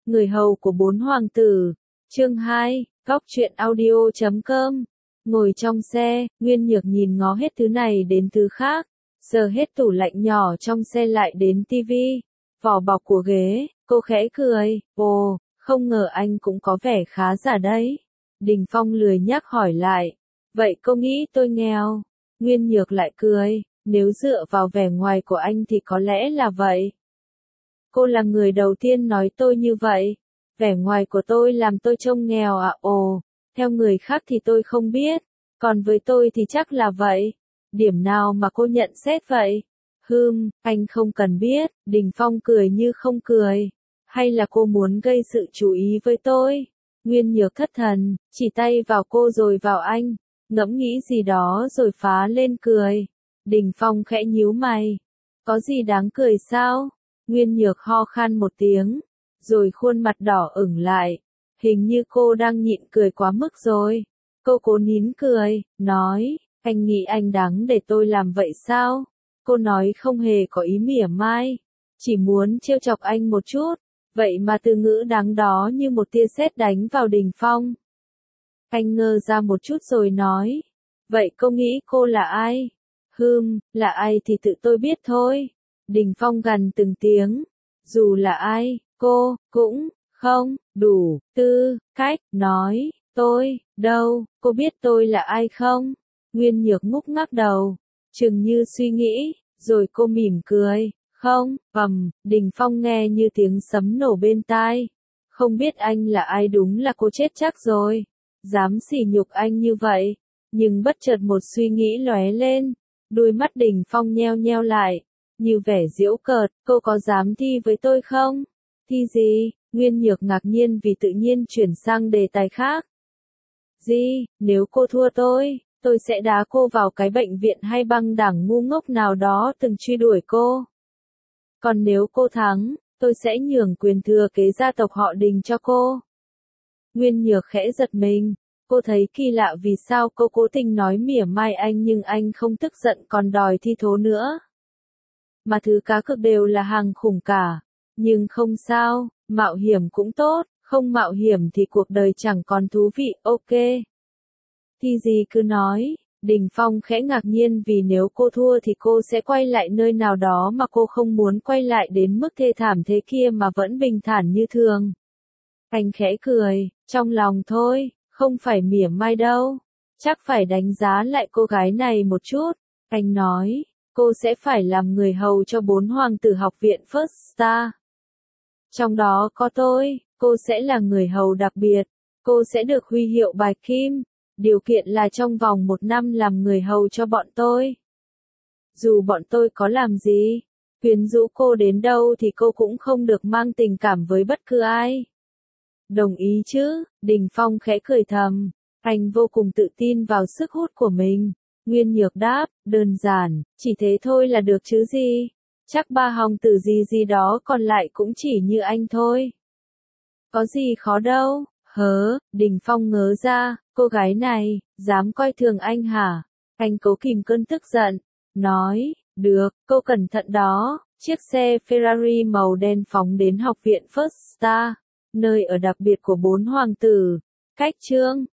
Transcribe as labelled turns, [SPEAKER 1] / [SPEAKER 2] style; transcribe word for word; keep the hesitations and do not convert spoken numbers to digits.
[SPEAKER 1] Người hầu của bốn hoàng tử. Chương hai, góc truyện audio chấm com. Ngồi trong xe, Nguyên Nhược nhìn ngó hết thứ này đến thứ khác, giờ hết tủ lạnh nhỏ trong xe lại đến tivi, vỏ bọc của ghế, cô khẽ cười, ồ, không ngờ anh cũng có vẻ khá giả đấy. Đình Phong lười nhắc hỏi lại, vậy cô nghĩ tôi nghèo? Nguyên Nhược lại cười, nếu dựa vào vẻ ngoài của anh thì có lẽ là vậy. Cô là người đầu tiên nói tôi như vậy. Vẻ ngoài của tôi làm tôi trông nghèo à? Ồ, theo người khác thì tôi không biết, còn với tôi thì chắc là vậy. Điểm nào mà cô nhận xét vậy? Hừm, anh không cần biết. Đình Phong cười như không cười. Hay là cô muốn gây sự chú ý với tôi? Nguyên Nhược thất thần, chỉ tay vào cô rồi vào anh, ngẫm nghĩ gì đó rồi phá lên cười. Đình Phong khẽ nhíu mày. Có gì đáng cười sao? Nguyên Nhược ho khan một tiếng, rồi khuôn mặt đỏ ửng lại. Hình như cô đang nhịn cười quá mức rồi. Cô cố nín cười, nói, anh nghĩ anh đáng để tôi làm vậy sao? Cô nói không hề có ý mỉa mai, chỉ muốn trêu chọc anh một chút. Vậy mà từ ngữ đáng đó như một tia sét đánh vào Đình Phong. Anh ngơ ra một chút rồi nói, vậy cô nghĩ cô là ai? Hừm, là ai thì tự tôi biết thôi. Đình Phong gằn từng tiếng, dù là ai, cô, cũng, không, đủ, tư, cách, nói, tôi, đâu, cô biết tôi là ai không? Nguyên Nhược ngúc ngắc đầu, chừng như suy nghĩ, rồi cô mỉm cười, không, ầm, Đình Phong nghe như tiếng sấm nổ bên tai. Không biết anh là ai đúng là cô chết chắc rồi, dám sỉ nhục anh như vậy. Nhưng bất chợt một suy nghĩ lóe lên, đôi mắt Đình Phong nheo nheo lại, như vẻ giễu cợt, cô có dám thi với tôi không? Thi gì? Nguyên Nhược ngạc nhiên vì tự nhiên chuyển sang đề tài khác. Gì, nếu cô thua tôi, tôi sẽ đá cô vào cái bệnh viện hay băng đảng ngu ngốc nào đó từng truy đuổi cô. Còn nếu cô thắng, tôi sẽ nhường quyền thừa kế gia tộc họ Đình cho cô. Nguyên Nhược khẽ giật mình, cô thấy kỳ lạ vì sao cô cố tình nói mỉa mai anh nhưng anh không tức giận còn đòi thi thố nữa. Mà thứ cá cược đều là hàng khủng cả. Nhưng không sao, mạo hiểm cũng tốt, không mạo hiểm thì cuộc đời chẳng còn thú vị, ok. Thì gì cứ nói. Đình Phong khẽ ngạc nhiên vì nếu cô thua thì cô sẽ quay lại nơi nào đó mà cô không muốn quay lại đến mức thê thảm thế kia mà vẫn bình thản như thường. Anh khẽ cười, trong lòng thôi, không phải mỉa mai đâu. Chắc phải đánh giá lại cô gái này một chút. Anh nói, cô sẽ phải làm người hầu cho bốn hoàng tử học viện First Star. Trong đó có tôi, cô sẽ là người hầu đặc biệt. Cô sẽ được huy hiệu bạch kim. Điều kiện là trong vòng một năm làm người hầu cho bọn tôi. Dù bọn tôi có làm gì, quyến rũ cô đến đâu thì cô cũng không được mang tình cảm với bất cứ ai. Đồng ý chứ? Đình Phong khẽ cười thầm. Anh vô cùng tự tin vào sức hút của mình. Nguyên Nhược đáp, đơn giản, chỉ thế thôi là được chứ gì. Chắc ba hòng tử gì gì đó còn lại cũng chỉ như anh thôi. Có gì khó đâu. Hớ, Đình Phong ngớ ra, cô gái này, dám coi thường anh hả? Anh cố kìm cơn tức giận, nói, được, cô cẩn thận đó. Chiếc xe Ferrari màu đen phóng đến học viện First Star, nơi ở đặc biệt của bốn hoàng tử. Cách chương